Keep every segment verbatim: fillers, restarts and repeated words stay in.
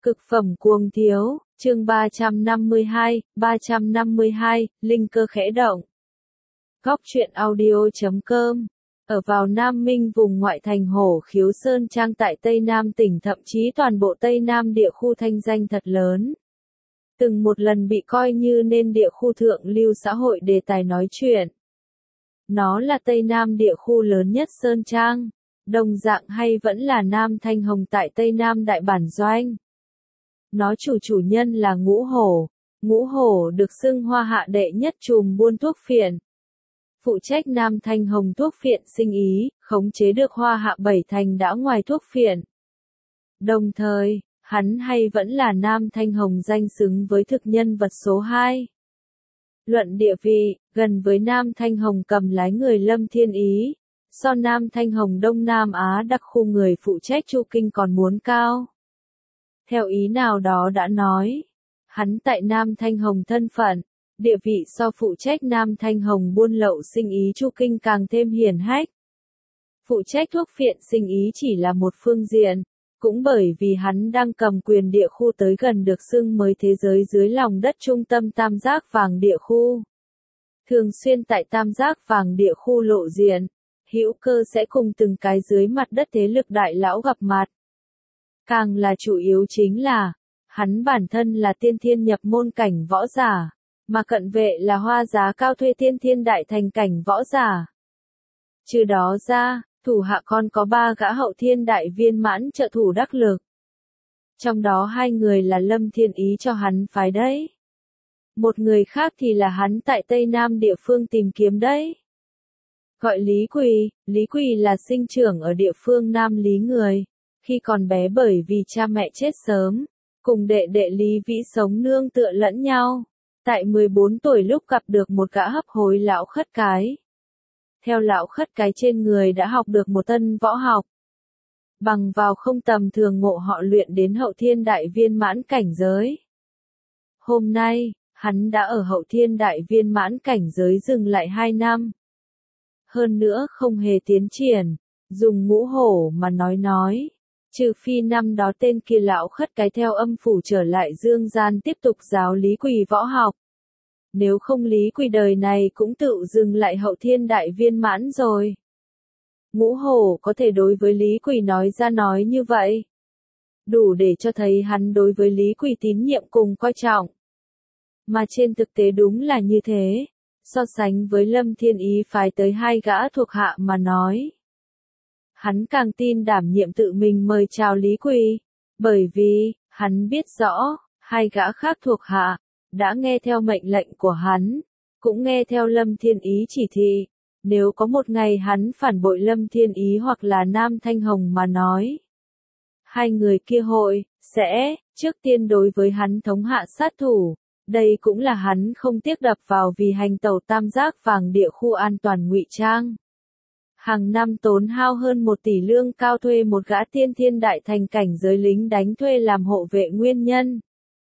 Cực phẩm cuồng thiếu, chương ba trăm năm mươi hai, ba trăm năm mươi hai, linh cơ khẽ động. Góc truyện audio chấm com. Ở vào Nam Minh vùng ngoại thành Hổ Khiếu Sơn Trang tại Tây Nam tỉnh, thậm chí toàn bộ Tây Nam địa khu thanh danh thật lớn. Từng một lần bị coi như nên địa khu thượng lưu xã hội đề tài nói chuyện. Nó là Tây Nam địa khu lớn nhất Sơn Trang, đồng dạng hay vẫn là Nam Thanh Hồng tại Tây Nam Đại Bản Doanh. Nó chủ chủ nhân là Ngũ Hổ. Ngũ Hổ được xưng Hoa Hạ đệ nhất trùm buôn thuốc phiện. Phụ trách Nam Thanh Hồng thuốc phiện sinh ý, khống chế được Hoa Hạ bảy thành đã ngoài thuốc phiện. Đồng thời, hắn hay vẫn là Nam Thanh Hồng danh xứng với thực nhân vật số hai. Luận địa vị, gần với Nam Thanh Hồng cầm lái người Lâm Thiên Ý, so Nam Thanh Hồng Đông Nam Á đặc khu người phụ trách Chu Kinh còn muốn cao. Theo ý nào đó đã nói, hắn tại Nam Thanh Hồng thân phận, địa vị so phụ trách Nam Thanh Hồng buôn lậu sinh ý Chu Kinh càng thêm hiển hách. Phụ trách thuốc phiện sinh ý chỉ là một phương diện, cũng bởi vì hắn đang cầm quyền địa khu tới gần được xưng mới thế giới dưới lòng đất trung tâm tam giác vàng địa khu. Thường xuyên tại tam giác vàng địa khu lộ diện, hữu cơ sẽ cùng từng cái dưới mặt đất thế lực đại lão gặp mặt. Càng là chủ yếu chính là, hắn bản thân là tiên thiên nhập môn cảnh võ giả, mà cận vệ là hoa giá cao thuê tiên thiên đại thành cảnh võ giả. Trừ đó ra, thủ hạ còn có ba gã hậu thiên đại viên mãn trợ thủ đắc lực. Trong đó hai người là Lâm Thiên Ý cho hắn phái đấy. Một người khác thì là hắn tại Tây Nam địa phương tìm kiếm đấy. Gọi Lý Quỳ, Lý Quỳ là sinh trưởng ở địa phương Nam Lý người. Khi còn bé bởi vì cha mẹ chết sớm, cùng đệ đệ Lý Vĩ sống nương tựa lẫn nhau. Tại mười bốn tuổi lúc gặp được một gã hấp hối lão khất cái. Theo lão khất cái trên người đã học được một tân võ học. Bằng vào không tầm thường ngộ họ luyện đến hậu thiên đại viên mãn cảnh giới. Hôm nay, hắn đã ở hậu thiên đại viên mãn cảnh giới dừng lại hai năm. Hơn nữa không hề tiến triển, dùng Ngũ Hổ mà nói nói. Trừ phi năm đó tên kia lão khất cái theo âm phủ trở lại dương gian tiếp tục giáo Lý Quỳ võ học. Nếu không Lý Quỳ đời này cũng tự dừng lại hậu thiên đại viên mãn rồi. Ngũ Hổ có thể đối với Lý Quỳ nói ra nói như vậy. Đủ để cho thấy hắn đối với Lý Quỳ tín nhiệm cùng coi trọng. Mà trên thực tế đúng là như thế, so sánh với Lâm Thiên Ý phái tới hai gã thuộc hạ mà nói. Hắn càng tin đảm nhiệm tự mình mời chào Lý Quỳ, bởi vì, hắn biết rõ, hai gã khác thuộc hạ, đã nghe theo mệnh lệnh của hắn, cũng nghe theo Lâm Thiên Ý chỉ thị, nếu có một ngày hắn phản bội Lâm Thiên Ý hoặc là Nam Thanh Hồng mà nói. Hai người kia hội, sẽ, trước tiên đối với hắn thống hạ sát thủ, đây cũng là hắn không tiếc đập vào vì hành tẩu tam giác vàng địa khu an toàn ngụy trang. Hàng năm tốn hao hơn một tỷ lương cao thuê một gã tiên thiên đại thành cảnh giới lính đánh thuê làm hộ vệ nguyên nhân.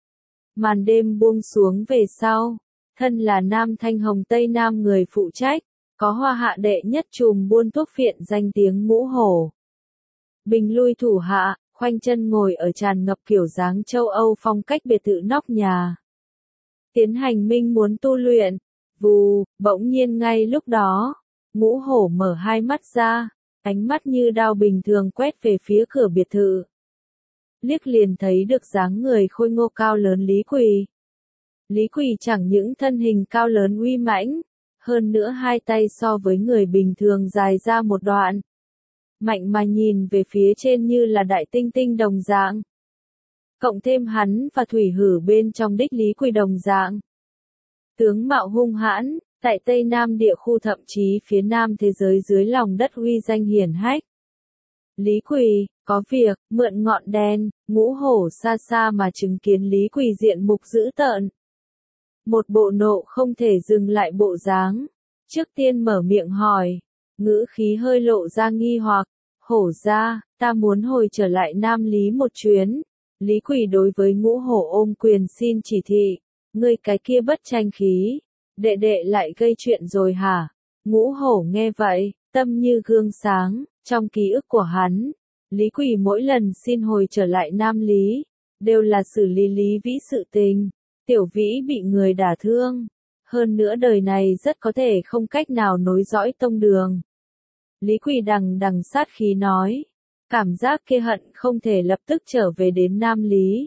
Màn đêm buông xuống về sau, thân là Nam Thanh Hồng Tây Nam người phụ trách, có Hoa Hạ đệ nhất trùm buôn thuốc phiện danh tiếng Ngũ Hổ. Bình lui thủ hạ, khoanh chân ngồi ở tràn ngập kiểu dáng châu Âu phong cách biệt thự nóc nhà. Tiến hành minh muốn tu luyện, vù, bỗng nhiên ngay lúc đó. Ngũ Hổ mở hai mắt ra, ánh mắt như đao bình thường quét về phía cửa biệt thự. Liếc liền thấy được dáng người khôi ngô cao lớn Lý Quỳ. Lý Quỳ chẳng những thân hình cao lớn uy mãnh, hơn nữa hai tay so với người bình thường dài ra một đoạn. Mạnh mà nhìn về phía trên như là đại tinh tinh đồng dạng. Cộng thêm hắn và thủy hử bên trong đích Lý Quỳ đồng dạng. Tướng mạo hung hãn. Tại Tây Nam địa khu thậm chí phía Nam thế giới dưới lòng đất uy danh hiển hách. Lý Quỳ, có việc, mượn ngọn đèn, Ngũ Hổ xa xa mà chứng kiến Lý Quỳ diện mục dữ tợn. Một bộ nộ không thể dừng lại bộ dáng. Trước tiên mở miệng hỏi, ngữ khí hơi lộ ra nghi hoặc, Hổ ra, ta muốn hồi trở lại Nam Lý một chuyến. Lý Quỳ đối với Ngũ Hổ ôm quyền xin chỉ thị, ngươi cái kia bất tranh khí. Đệ đệ lại gây chuyện rồi hả? Ngũ Hổ nghe vậy, tâm như gương sáng, trong ký ức của hắn, Lý Quỳ mỗi lần xin hồi trở lại Nam Lý, đều là xử lý Lý Vĩ sự tình. Tiểu Vĩ bị người đả thương. Hơn nữa đời này rất có thể không cách nào nối dõi tông đường. Lý Quỳ đằng đằng sát khí nói. Cảm giác kia hận không thể lập tức trở về đến Nam Lý.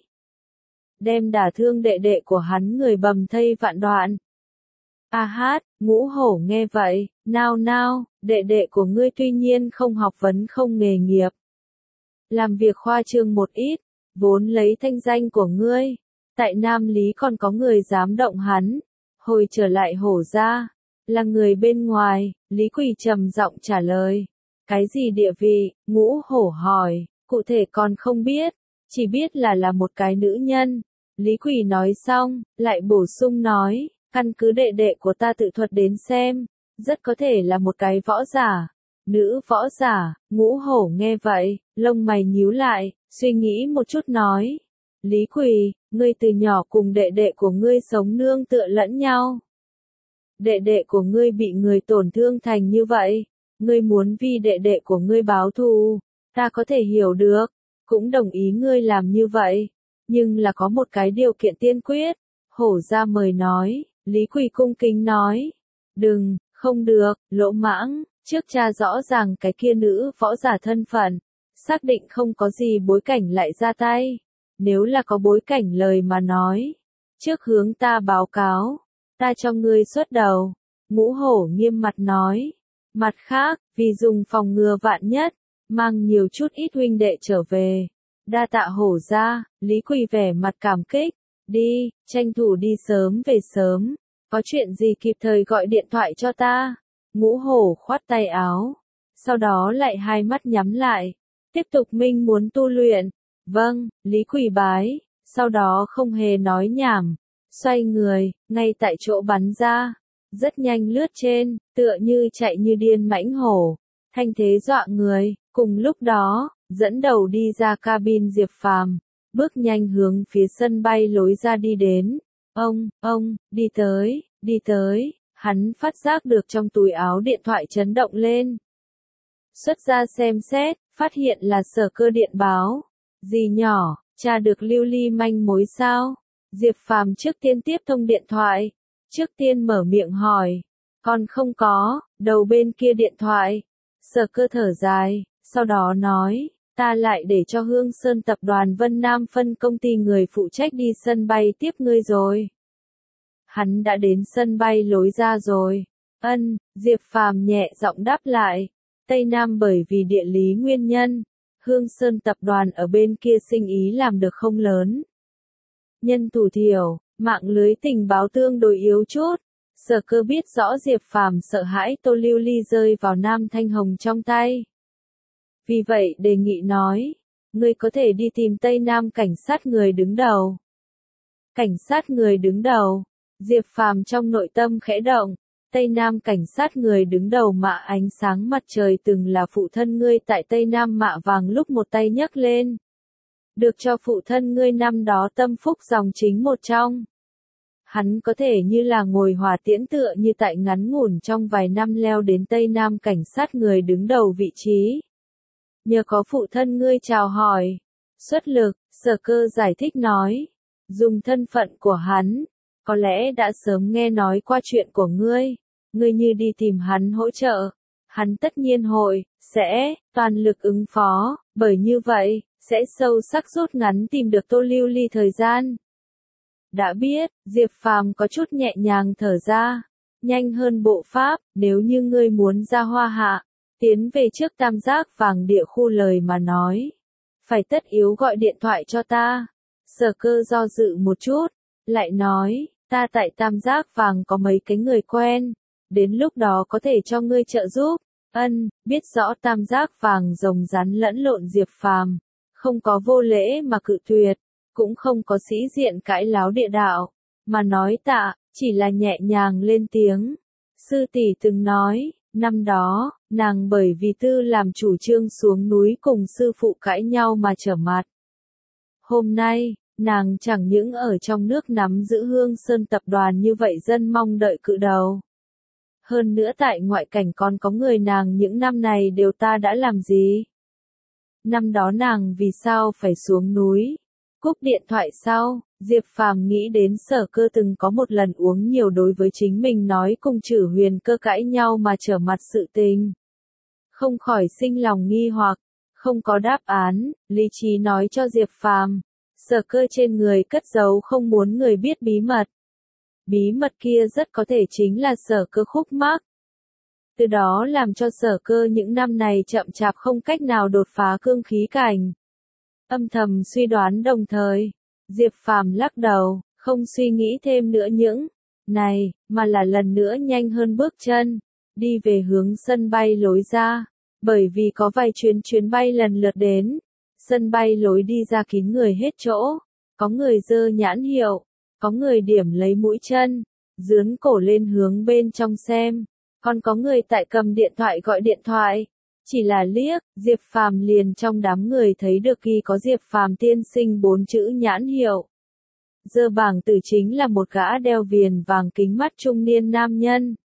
Đem đả thương đệ đệ của hắn người bầm thây vạn đoạn. A hát, Ngũ Hổ nghe vậy, nao nao, đệ đệ của ngươi tuy nhiên không học vấn không nghề nghiệp. Làm việc khoa trương một ít, vốn lấy thanh danh của ngươi. Tại Nam Lý còn có người dám động hắn. Hồi trở lại Hổ ra, là người bên ngoài, Lý Quỳ trầm giọng trả lời. Cái gì địa vị, Ngũ Hổ hỏi, cụ thể còn không biết, chỉ biết là là một cái nữ nhân. Lý Quỳ nói xong, lại bổ sung nói, căn cứ đệ đệ của ta tự thuật đến xem, rất có thể là một cái võ giả. Nữ võ giả, Ngũ Hổ nghe vậy, lông mày nhíu lại, suy nghĩ một chút nói. Lý Quỳ, ngươi từ nhỏ cùng đệ đệ của ngươi sống nương tựa lẫn nhau. Đệ đệ của ngươi bị người tổn thương thành như vậy, ngươi muốn vì đệ đệ của ngươi báo thù, ta có thể hiểu được, cũng đồng ý ngươi làm như vậy, nhưng là có một cái điều kiện tiên quyết. Hổ ra mời nói, Lý Quỳ cung kính nói, đừng, không được, lỗ mãng, trước cha rõ ràng cái kia nữ võ giả thân phận, xác định không có gì bối cảnh lại ra tay, nếu là có bối cảnh lời mà nói, trước hướng ta báo cáo, ta cho ngươi xuất đầu. Ngũ Hổ nghiêm mặt nói, mặt khác, vì dùng phòng ngừa vạn nhất, mang nhiều chút ít huynh đệ trở về. Đa tạ Hổ ra, Lý Quỳ vẻ mặt cảm kích, đi, tranh thủ đi sớm về sớm, có chuyện gì kịp thời gọi điện thoại cho ta. Ngũ Hổ khoát tay áo, sau đó lại hai mắt nhắm lại, tiếp tục minh muốn tu luyện. Vâng, Lý Quỳ bái, sau đó không hề nói nhảm, xoay người, ngay tại chỗ bắn ra, rất nhanh lướt trên, tựa như chạy như điên mãnh hổ, thanh thế dọa người. Cùng lúc đó, dẫn đầu đi ra cabin Diệp Phàm, bước nhanh hướng phía sân bay lối ra đi đến. Ông, ông, đi tới, đi tới, hắn phát giác được trong túi áo điện thoại chấn động lên. Xuất ra xem xét, phát hiện là Sở Cơ điện báo. Dì nhỏ, tra được lưu ly manh mối sao? Diệp Phàm trước tiên tiếp thông điện thoại, trước tiên mở miệng hỏi. Còn không có, đầu bên kia điện thoại. Sở Cơ thở dài, sau đó nói, ta lại để cho Hương Sơn tập đoàn Vân Nam phân công ty người phụ trách đi sân bay tiếp ngươi rồi. Hắn đã đến sân bay lối ra rồi. Ân, Diệp Phàm nhẹ giọng đáp lại. Tây Nam bởi vì địa lý nguyên nhân, Hương Sơn tập đoàn ở bên kia sinh ý làm được không lớn. Nhân thủ thiểu, mạng lưới tình báo tương đối yếu chút. Sở Cơ biết rõ Diệp Phàm sợ hãi Tô Lưu Ly rơi vào Nam Thanh Hồng trong tay. Vì vậy đề nghị nói, ngươi có thể đi tìm Tây Nam cảnh sát người đứng đầu. Cảnh sát người đứng đầu, Diệp Phàm trong nội tâm khẽ động, Tây Nam cảnh sát người đứng đầu Mạ Ánh Sáng Mặt Trời từng là phụ thân ngươi tại Tây Nam Mạ Vàng lúc một tay nhấc lên. Được cho phụ thân ngươi năm đó tâm phúc dòng chính một trong. Hắn có thể như là ngồi hỏa tiễn tựa như tại ngắn ngủn trong vài năm leo đến Tây Nam cảnh sát người đứng đầu vị trí. Nhờ có phụ thân ngươi chào hỏi, xuất lực, Sở Cơ giải thích nói, dùng thân phận của hắn, có lẽ đã sớm nghe nói qua chuyện của ngươi, ngươi như đi tìm hắn hỗ trợ, hắn tất nhiên hội, sẽ, toàn lực ứng phó, bởi như vậy, sẽ sâu sắc rút ngắn tìm được Tô Lưu Ly thời gian. Đã biết, Diệp Phàm có chút nhẹ nhàng thở ra, nhanh hơn bộ pháp, nếu như ngươi muốn ra Hoa Hạ, tiến về trước Tam Giác Vàng địa khu lời mà nói, phải tất yếu gọi điện thoại cho ta. Sở Cơ do dự một chút, lại nói, ta tại Tam Giác Vàng có mấy cái người quen, đến lúc đó có thể cho ngươi trợ giúp. Ân, biết rõ Tam Giác Vàng rồng rắn lẫn lộn Diệp Phàm, không có vô lễ mà cự tuyệt, cũng không có sĩ diện cãi láo địa đạo, mà nói tạ, chỉ là nhẹ nhàng lên tiếng. Sư tỷ từng nói, năm đó, nàng bởi vì tư làm chủ trương xuống núi cùng sư phụ cãi nhau mà trở mặt. Hôm nay, nàng chẳng những ở trong nước nắm giữ Hương Sơn tập đoàn như vậy dân mong đợi cự đầu. Hơn nữa tại ngoại cảnh còn có người nàng những năm này đều ta đã làm gì? Năm đó nàng vì sao phải xuống núi? Cúp điện thoại sau, Diệp Phàm nghĩ đến Sở Cơ từng có một lần uống nhiều đối với chính mình nói cùng Trử Huyền Cơ cãi nhau mà trở mặt sự tình. Không khỏi sinh lòng nghi hoặc, không có đáp án, lý trí nói cho Diệp Phàm, Sở Cơ trên người cất giấu không muốn người biết bí mật. Bí mật kia rất có thể chính là Sở Cơ khúc mắc. Từ đó làm cho Sở Cơ những năm này chậm chạp không cách nào đột phá cương khí cảnh. Âm thầm suy đoán đồng thời, Diệp Phàm lắc đầu, không suy nghĩ thêm nữa những này, mà là lần nữa nhanh hơn bước chân, đi về hướng sân bay lối ra, bởi vì có vài chuyến chuyến bay lần lượt đến, sân bay lối đi ra kín người hết chỗ, có người giơ nhãn hiệu, có người điểm lấy mũi chân, dướn cổ lên hướng bên trong xem, còn có người tại cầm điện thoại gọi điện thoại. Chỉ là liếc, Diệp Phàm liền trong đám người thấy được ghi có Diệp Phàm tiên sinh bốn chữ nhãn hiệu. Giơ bảng tử chính là một gã đeo viền vàng kính mắt trung niên nam nhân.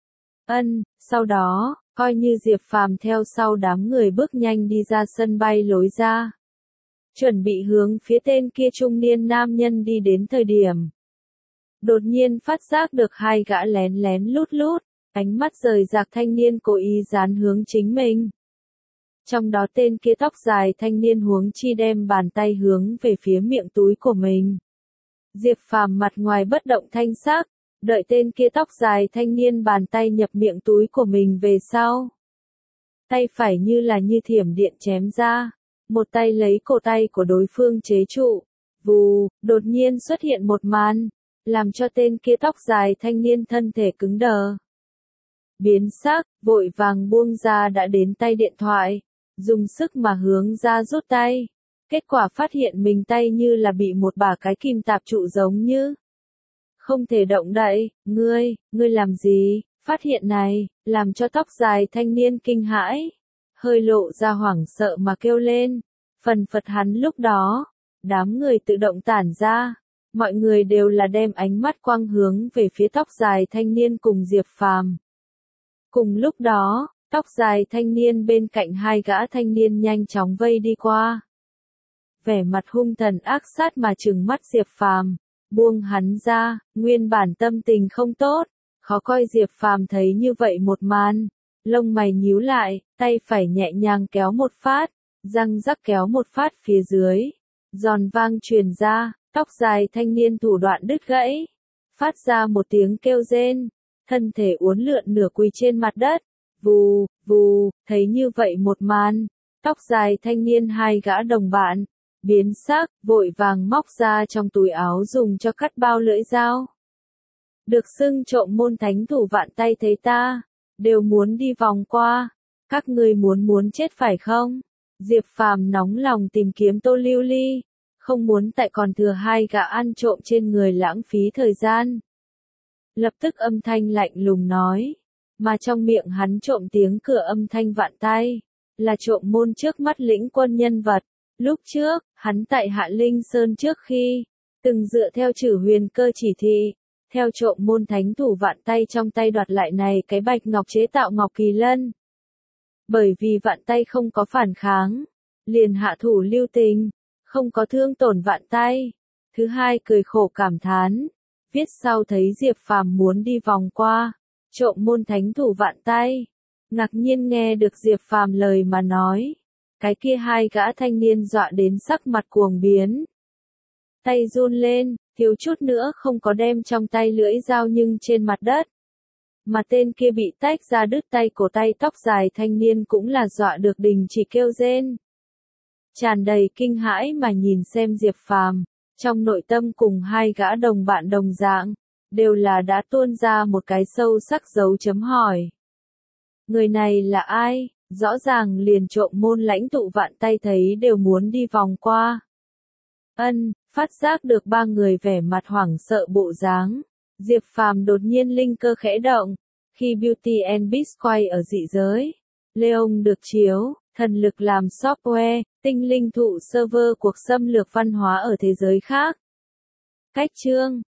Ân, sau đó, coi như Diệp Phàm theo sau đám người bước nhanh đi ra sân bay lối ra. Chuẩn bị hướng phía tên kia trung niên nam nhân đi đến thời điểm. Đột nhiên phát giác được hai gã lén lén lút lút. Ánh mắt rời rạc thanh niên cố ý dán hướng chính mình. Trong đó tên kia tóc dài thanh niên huống chi đem bàn tay hướng về phía miệng túi của mình. Diệp Phàm mặt ngoài bất động thanh sắc, đợi tên kia tóc dài thanh niên bàn tay nhập miệng túi của mình về sau. Tay phải như là như thiểm điện chém ra, một tay lấy cổ tay của đối phương chế trụ. Vù, đột nhiên xuất hiện một màn, làm cho tên kia tóc dài thanh niên thân thể cứng đờ. Biến sắc, vội vàng buông ra đã đến tay điện thoại, dùng sức mà hướng ra rút tay. Kết quả phát hiện mình tay như là bị một bả cái kìm tạp trụ giống như. Không thể động đậy, ngươi, ngươi làm gì? Phát hiện này, làm cho tóc dài thanh niên kinh hãi. Hơi lộ ra hoảng sợ mà kêu lên. Phần phật hắn lúc đó, đám người tự động tản ra. Mọi người đều là đem ánh mắt quang hướng về phía tóc dài thanh niên cùng Diệp Phàm. Cùng lúc đó, tóc dài thanh niên bên cạnh hai gã thanh niên nhanh chóng vây đi qua. Vẻ mặt hung thần ác sát mà trừng mắt Diệp Phàm, buông hắn ra, nguyên bản tâm tình không tốt, khó coi Diệp Phàm thấy như vậy một màn, lông mày nhíu lại, tay phải nhẹ nhàng kéo một phát, răng rắc kéo một phát phía dưới, giòn vang truyền ra, tóc dài thanh niên thủ đoạn đứt gãy, phát ra một tiếng kêu rên. Thân thể uốn lượn nửa quỳ trên mặt đất, vù, vù, thấy như vậy một màn, tóc dài thanh niên hai gã đồng bạn, biến sắc, vội vàng móc ra trong túi áo dùng cho cắt bao lưỡi dao. Được xưng trộm môn thánh thủ vạn tay thấy ta, đều muốn đi vòng qua, các ngươi muốn muốn chết phải không? Diệp Phàm nóng lòng tìm kiếm Tô Lưu Ly, không muốn tại còn thừa hai gã ăn trộm trên người lãng phí thời gian. Lập tức âm thanh lạnh lùng nói, mà trong miệng hắn trộm tiếng cửa âm thanh vạn tay, là trộm môn trước mắt lĩnh quân nhân vật. Lúc trước, hắn tại Hạ Linh Sơn trước khi, từng dựa theo Trử Huyền Cơ chỉ thị, theo trộm môn thánh thủ vạn tay trong tay đoạt lại này cái bạch ngọc chế tạo ngọc kỳ lân. Bởi vì vạn tay không có phản kháng, liền hạ thủ lưu tình, không có thương tổn vạn tay. Thứ hai cười khổ cảm thán. Viết sau thấy Diệp Phàm muốn đi vòng qua, trộm môn thánh thủ vạn tay. Ngạc nhiên nghe được Diệp Phàm lời mà nói. Cái kia hai gã thanh niên dọa đến sắc mặt cuồng biến. Tay run lên, thiếu chút nữa không có đem trong tay lưỡi dao nhưng trên mặt đất. Mà tên kia bị tách ra đứt tay cổ tay tóc dài thanh niên cũng là dọa được đình chỉ kêu rên. Tràn đầy kinh hãi mà nhìn xem Diệp Phàm. Trong nội tâm cùng hai gã đồng bạn đồng dạng, đều là đã tuôn ra một cái sâu sắc dấu chấm hỏi. Người này là ai? Rõ ràng liền trộm môn lãnh tụ vạn tay thấy đều muốn đi vòng qua. Ân, phát giác được ba người vẻ mặt hoảng sợ bộ dáng. Diệp Phàm đột nhiên linh cơ khẽ động. Khi Beauty and Beast quay ở dị giới, Leon được chiếu, thần lực làm software, tinh linh thụ server cuộc xâm lược văn hóa ở thế giới khác. Cách chương